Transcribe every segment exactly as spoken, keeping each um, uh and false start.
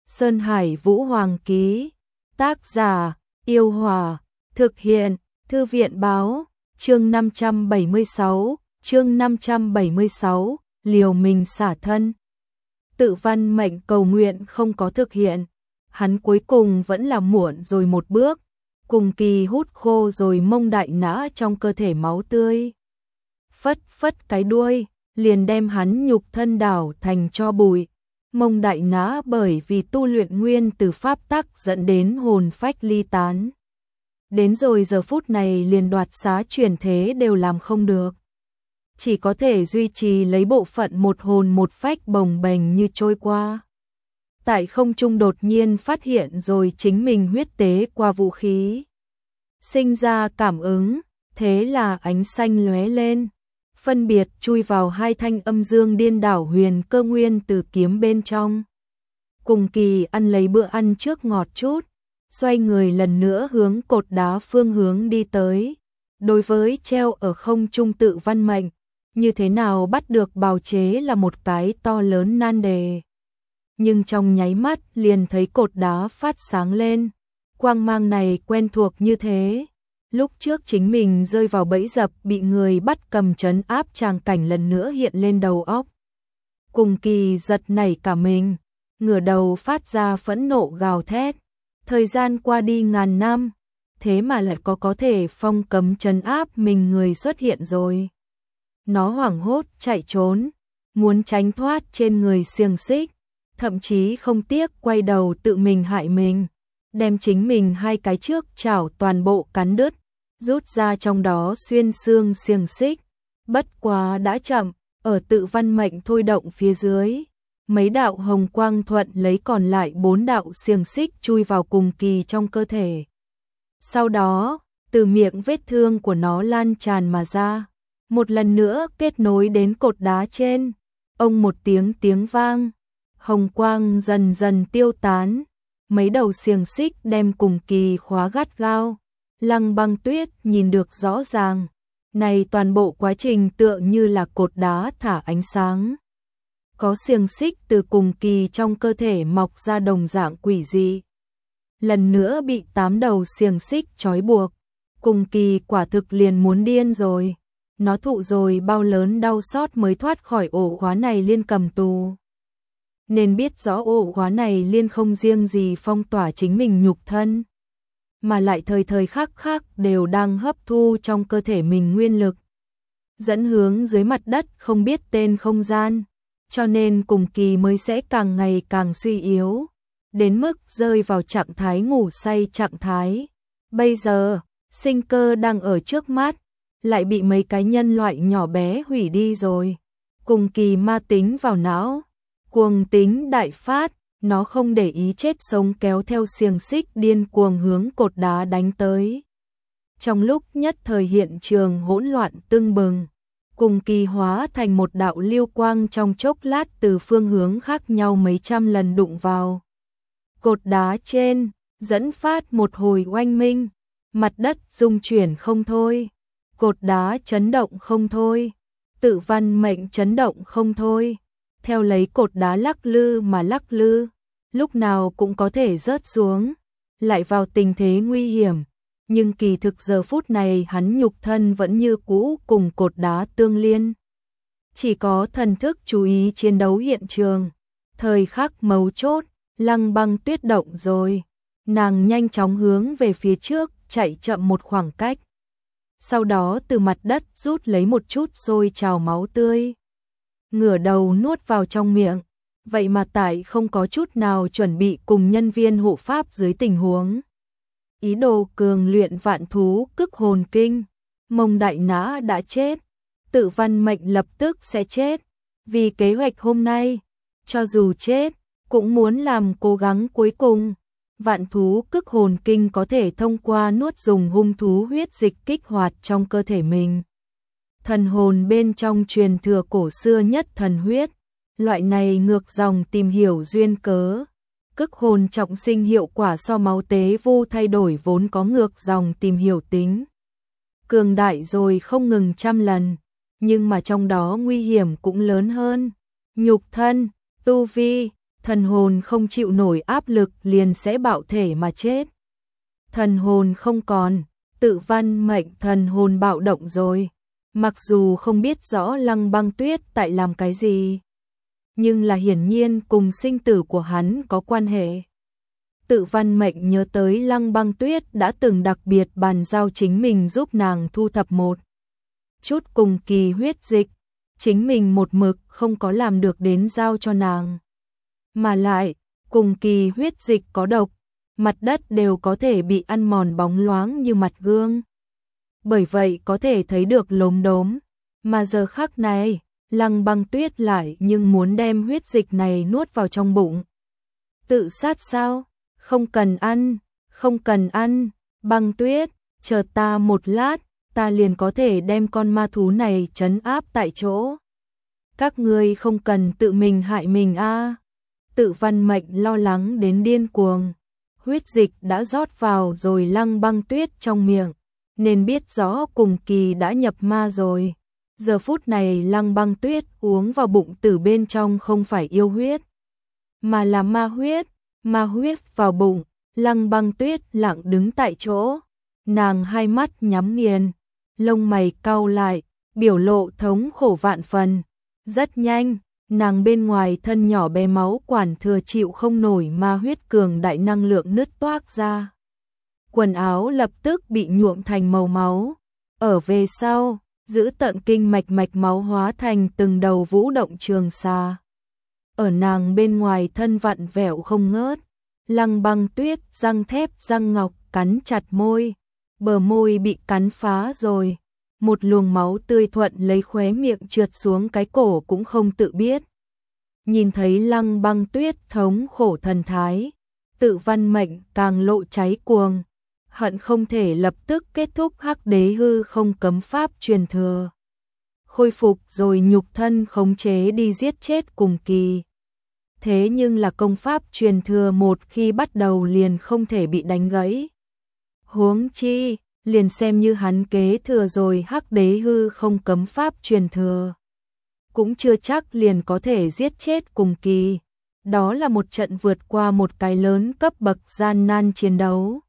Sơn Hải Vũ Hoàng ký. Tác giả: Yêu Hòa. Thực hiện: Thư viện báo. Chương năm trăm bảy mươi sáu, chương năm trăm bảy mươi sáu, liều mình xả thân. Tự văn mệnh cầu nguyện không có thực hiện, hắn cuối cùng vẫn là muộn rồi một bước, cùng kỳ hút khô rồi mông đại nã trong cơ thể máu tươi. Phất phất cái đuôi, liền đem hắn nhục thân đảo thành tro bụi. Mông đại nã bởi vì tu luyện nguyên từ pháp tắc dẫn đến hồn phách ly tán. Đến rồi giờ phút này liền đoạt xá chuyển thế đều làm không được. Chỉ có thể duy trì lấy bộ phận một hồn một phách bồng bềnh như trôi qua. Tại không trung đột nhiên phát hiện rồi chính mình huyết tế qua vũ khí. Sinh ra cảm ứng, thế là ánh xanh lóe lên. Phân biệt chui vào hai thanh âm dương điên đảo huyền cơ nguyên từ kiếm bên trong. Cùng kỳ ăn lấy bữa ăn trước ngọt chút, xoay người lần nữa hướng cột đá phương hướng đi tới. Đối với treo ở không trung tự văn mệnh, như thế nào bắt được bào chế là một cái to lớn nan đề. Nhưng trong nháy mắt liền thấy cột đá phát sáng lên, quang mang này quen thuộc như thế. Lúc trước chính mình rơi vào bẫy dập bị người bắt cầm trấn áp tràng cảnh lần nữa hiện lên đầu óc. Cùng kỳ giật nảy cả mình, ngửa đầu phát ra phẫn nộ gào thét. Thời gian qua đi ngàn năm, thế mà lại có có thể phong cấm trấn áp mình người xuất hiện rồi. Nó hoảng hốt chạy trốn, muốn tránh thoát trên người xiềng xích, thậm chí không tiếc quay đầu tự mình hại mình, đem chính mình hai cái trước chảo toàn bộ cắn đứt, rút ra trong đó xuyên xương xiềng xích. Bất quá đã chậm, ở tự văn mệnh thôi động phía dưới, mấy đạo hồng quang thuận lấy còn lại bốn đạo xiềng xích chui vào cùng kỳ trong cơ thể. Sau đó, từ miệng vết thương của nó lan tràn mà ra, một lần nữa kết nối đến cột đá trên. Ông một tiếng tiếng vang, hồng quang dần dần tiêu tán, mấy đầu xiềng xích đem cùng kỳ khóa gắt gao. Lăng Băng Tuyết nhìn được rõ ràng, này toàn bộ quá trình tựa như là cột đá thả ánh sáng. Có xiềng xích từ cùng kỳ trong cơ thể mọc ra đồng dạng quỷ dị. Lần nữa bị tám đầu xiềng xích trói buộc, cùng kỳ quả thực liền muốn điên rồi. Nó thụ rồi bao lớn đau xót mới thoát khỏi ổ khóa này liên cầm tù. Nên biết rõ ổ khóa này liên không riêng gì phong tỏa chính mình nhục thân, mà lại thời thời khắc khắc đều đang hấp thu trong cơ thể mình nguyên lực, dẫn hướng dưới mặt đất không biết tên không gian, cho nên cùng kỳ mới sẽ càng ngày càng suy yếu, đến mức rơi vào trạng thái ngủ say trạng thái. Bây giờ, sinh cơ đang ở trước mắt, lại bị mấy cái nhân loại nhỏ bé hủy đi rồi. Cùng kỳ ma tính vào não, cuồng tính đại phát. Nó không để ý chết sống kéo theo xiềng xích điên cuồng hướng cột đá đánh tới. Trong lúc nhất thời hiện trường hỗn loạn tưng bừng, cùng kỳ hóa thành một đạo lưu quang trong chốc lát từ phương hướng khác nhau mấy trăm lần đụng vào cột đá trên, dẫn phát một hồi oanh minh, mặt đất rung chuyển không thôi, cột đá chấn động không thôi, tự văn mệnh chấn động không thôi. Theo lấy cột đá lắc lư mà lắc lư, lúc nào cũng có thể rớt xuống, lại vào tình thế nguy hiểm, nhưng kỳ thực giờ phút này hắn nhục thân vẫn như cũ cùng cột đá tương liên. Chỉ có thần thức chú ý chiến đấu hiện trường, thời khắc mấu chốt, Lăng Băng Tuyết động rồi, nàng nhanh chóng hướng về phía trước, chạy chậm một khoảng cách. Sau đó từ mặt đất rút lấy một chút sôi trào máu tươi, ngửa đầu nuốt vào trong miệng, vậy mà tại không có chút nào chuẩn bị cùng nhân viên hộ pháp dưới tình huống. Ý đồ cường luyện vạn thú cức hồn kinh, mông đại nã đã chết, tự văn mệnh lập tức sẽ chết, vì kế hoạch hôm nay, cho dù chết, cũng muốn làm cố gắng cuối cùng. Vạn thú cức hồn kinh có thể thông qua nuốt dùng hung thú huyết dịch kích hoạt trong cơ thể mình. Thần hồn bên trong truyền thừa cổ xưa nhất thần huyết, loại này ngược dòng tìm hiểu duyên cớ. Cức hồn trọng sinh hiệu quả so máu tế vô thay đổi vốn có ngược dòng tìm hiểu tính. Cường đại rồi không ngừng trăm lần, nhưng mà trong đó nguy hiểm cũng lớn hơn. Nhục thân, tu vi, thần hồn không chịu nổi áp lực liền sẽ bạo thể mà chết. Thần hồn không còn, Tự Văn Mệnh thần hồn bạo động rồi. Mặc dù không biết rõ Lăng Băng Tuyết tại làm cái gì, nhưng là hiển nhiên cùng sinh tử của hắn có quan hệ. Tự Văn Mệnh nhớ tới Lăng Băng Tuyết đã từng đặc biệt bàn giao chính mình giúp nàng thu thập một chút cùng kỳ huyết dịch, chính mình một mực không có làm được đến giao cho nàng. Mà lại, cùng kỳ huyết dịch có độc, mặt đất đều có thể bị ăn mòn bóng loáng như mặt gương. Bởi vậy có thể thấy được lốm đốm, mà giờ khắc này, Lăng Băng Tuyết lại nhưng muốn đem huyết dịch này nuốt vào trong bụng. Tự sát sao? Không cần ăn, không cần ăn, Băng Tuyết, chờ ta một lát, ta liền có thể đem con ma thú này trấn áp tại chỗ. Các ngươi không cần tự mình hại mình a. À. Tự Văn Mệnh lo lắng đến điên cuồng. Huyết dịch đã rót vào rồi Lăng Băng Tuyết trong miệng, nên biết rõ cùng kỳ đã nhập ma rồi. Giờ phút này Lăng Băng Tuyết uống vào bụng từ bên trong không phải yêu huyết, mà là ma huyết. Ma huyết vào bụng, Lăng Băng Tuyết lặng đứng tại chỗ, nàng hai mắt nhắm nghiền, lông mày cau lại, biểu lộ thống khổ vạn phần. Rất nhanh, nàng bên ngoài thân nhỏ bé máu quản thừa chịu không nổi ma huyết cường đại năng lượng nứt toác ra. Quần áo lập tức bị nhuộm thành màu máu. Ở về sau, giữ tận kinh mạch mạch máu hóa thành từng đầu vũ động trường xà. Ở nàng bên ngoài thân vặn vẹo không ngớt. Lăng Băng Tuyết răng thép răng ngọc cắn chặt môi, bờ môi bị cắn phá rồi. Một luồng máu tươi thuận lấy khóe miệng trượt xuống cái cổ cũng không tự biết. Nhìn thấy Lăng Băng Tuyết thống khổ thần thái, Tự Văn Mệnh càng lộ cháy cuồng, hận không thể lập tức kết thúc Hắc Đế hư không cấm pháp truyền thừa. Khôi phục rồi nhục thân khống chế đi giết chết cùng kỳ. Thế nhưng là công pháp truyền thừa một khi bắt đầu liền không thể bị đánh gãy. Huống chi, liền xem như hắn kế thừa rồi Hắc Đế hư không cấm pháp truyền thừa, cũng chưa chắc liền có thể giết chết cùng kỳ. Đó là một trận vượt qua một cái lớn cấp bậc gian nan chiến đấu.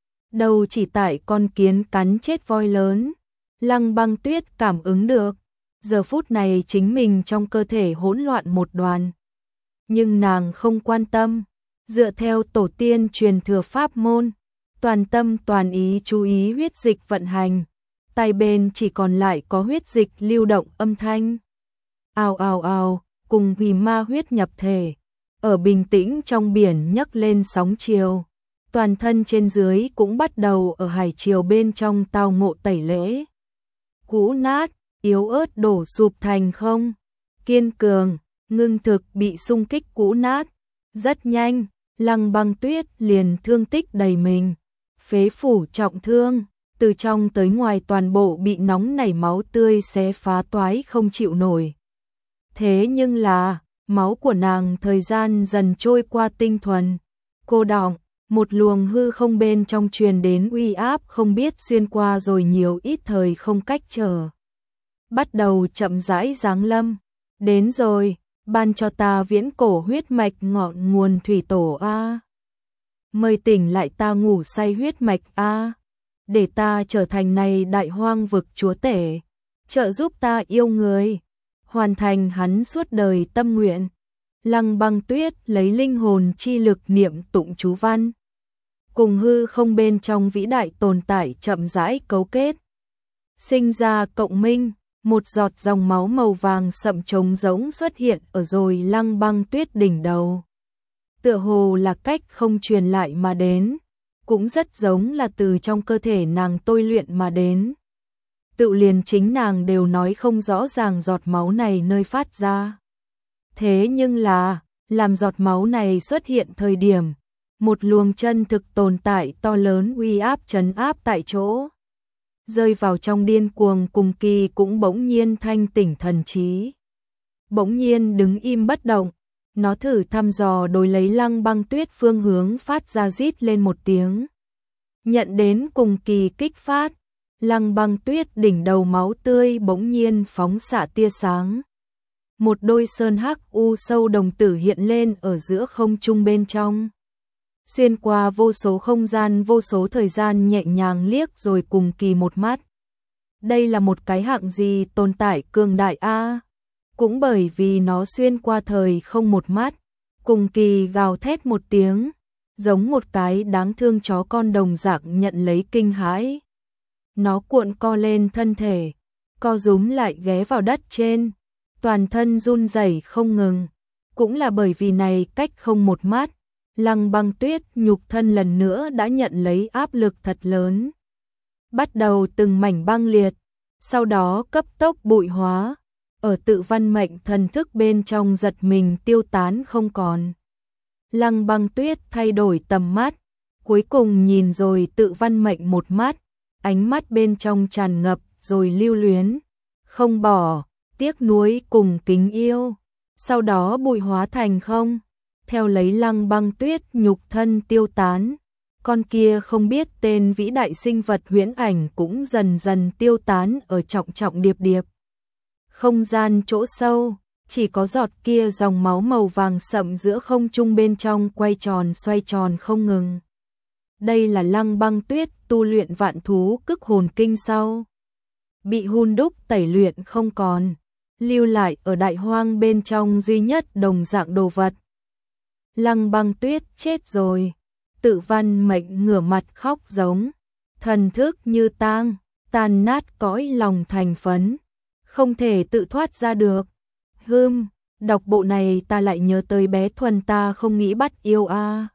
Đầu chỉ tại con kiến cắn chết voi lớn, Lăng Băng Tuyết cảm ứng được, giờ phút này chính mình trong cơ thể hỗn loạn một đoàn. Nhưng nàng không quan tâm, dựa theo tổ tiên truyền thừa pháp môn, toàn tâm toàn ý chú ý huyết dịch vận hành, tay bên chỉ còn lại có huyết dịch lưu động âm thanh. Ào ào ào, cùng vì ma huyết nhập thể, ở bình tĩnh trong biển nhấc lên sóng chiều. Toàn thân trên dưới cũng bắt đầu ở hải chiều bên trong tao ngộ tẩy lễ. Cũ nát, yếu ớt đổ sụp thành không, kiên cường, ngưng thực bị xung kích cũ nát. Rất nhanh, Lăng Băng Tuyết liền thương tích đầy mình, phế phủ trọng thương, từ trong tới ngoài toàn bộ bị nóng nảy máu tươi xé phá toái không chịu nổi. Thế nhưng là, máu của nàng thời gian dần trôi qua tinh thuần, cô đọng, một luồng hư không bên trong truyền đến uy áp không biết xuyên qua rồi nhiều ít thời không cách trở. Bắt đầu chậm rãi giáng lâm, đến rồi, ban cho ta viễn cổ huyết mạch ngọn nguồn thủy tổ a. Mời tỉnh lại ta ngủ say huyết mạch a, để ta trở thành này đại hoang vực chúa tể, trợ giúp ta yêu người, hoàn thành hắn suốt đời tâm nguyện. Lăng Băng Tuyết lấy linh hồn chi lực niệm tụng chú văn, cùng hư không bên trong vĩ đại tồn tại chậm rãi cấu kết, sinh ra cộng minh. Một giọt dòng máu màu vàng sậm trống rỗng xuất hiện ở rồi Lăng Băng Tuyết đỉnh đầu. Tựa hồ là cách không truyền lại mà đến, cũng rất giống là từ trong cơ thể nàng tôi luyện mà đến. Tự liền chính nàng đều nói không rõ ràng giọt máu này nơi phát ra. Thế nhưng là, làm giọt máu này xuất hiện thời điểm, một luồng chân thực tồn tại to lớn uy áp trấn áp tại chỗ. Rơi vào trong điên cuồng cùng kỳ cũng bỗng nhiên thanh tỉnh thần trí. Bỗng nhiên đứng im bất động, nó thử thăm dò đối lấy Lăng Băng Tuyết phương hướng phát ra rít lên một tiếng. Nhận đến cùng kỳ kích phát, Lăng Băng Tuyết đỉnh đầu máu tươi bỗng nhiên phóng xạ tia sáng. một đôi sơn hắc u sâu đồng tử hiện lên ở giữa không trung bên trong. Xuyên qua vô số không gian, vô số thời gian nhẹ nhàng liếc rồi cùng kỳ một mắt. Đây là một cái hạng gì tồn tại cường đại a? Cũng bởi vì nó xuyên qua thời không một mắt, cùng kỳ gào thét một tiếng, giống một cái đáng thương chó con đồng dạng nhận lấy kinh hãi. Nó cuộn co lên thân thể, co rúm lại ghé vào đất trên, toàn thân run rẩy không ngừng. Cũng là bởi vì này cách không một mắt, Lăng Băng Tuyết nhục thân lần nữa đã nhận lấy áp lực thật lớn. Bắt đầu từng mảnh băng liệt, sau đó cấp tốc bụi hóa, ở tự văn mệnh thần thức bên trong giật mình tiêu tán không còn. Lăng Băng Tuyết thay đổi tầm mắt, cuối cùng nhìn rồi tự văn mệnh một mắt, ánh mắt bên trong tràn ngập rồi lưu luyến, không bỏ, tiếc nuối cùng kính yêu. Sau đó bụi hóa thành không, theo lấy Lăng Băng Tuyết nhục thân tiêu tán, con kia không biết tên vĩ đại sinh vật huyễn ảnh cũng dần dần tiêu tán ở trọng trọng điệp điệp. Không gian chỗ sâu, chỉ có giọt kia dòng máu màu vàng sậm giữa không trung bên trong quay tròn xoay tròn không ngừng. Đây là Lăng Băng Tuyết tu luyện vạn thú cức hồn kinh sau. Bị hun đúc tẩy luyện không còn, lưu lại ở đại hoang bên trong duy nhất đồng dạng đồ vật. Lăng Băng Tuyết chết rồi, tự văn mệnh ngửa mặt khóc giống, thần thức như tang, tan nát cõi lòng thành phấn, không thể tự thoát ra được. Hưm, đọc bộ này ta lại nhớ tới bé Thuần ta không nghĩ bắt yêu a.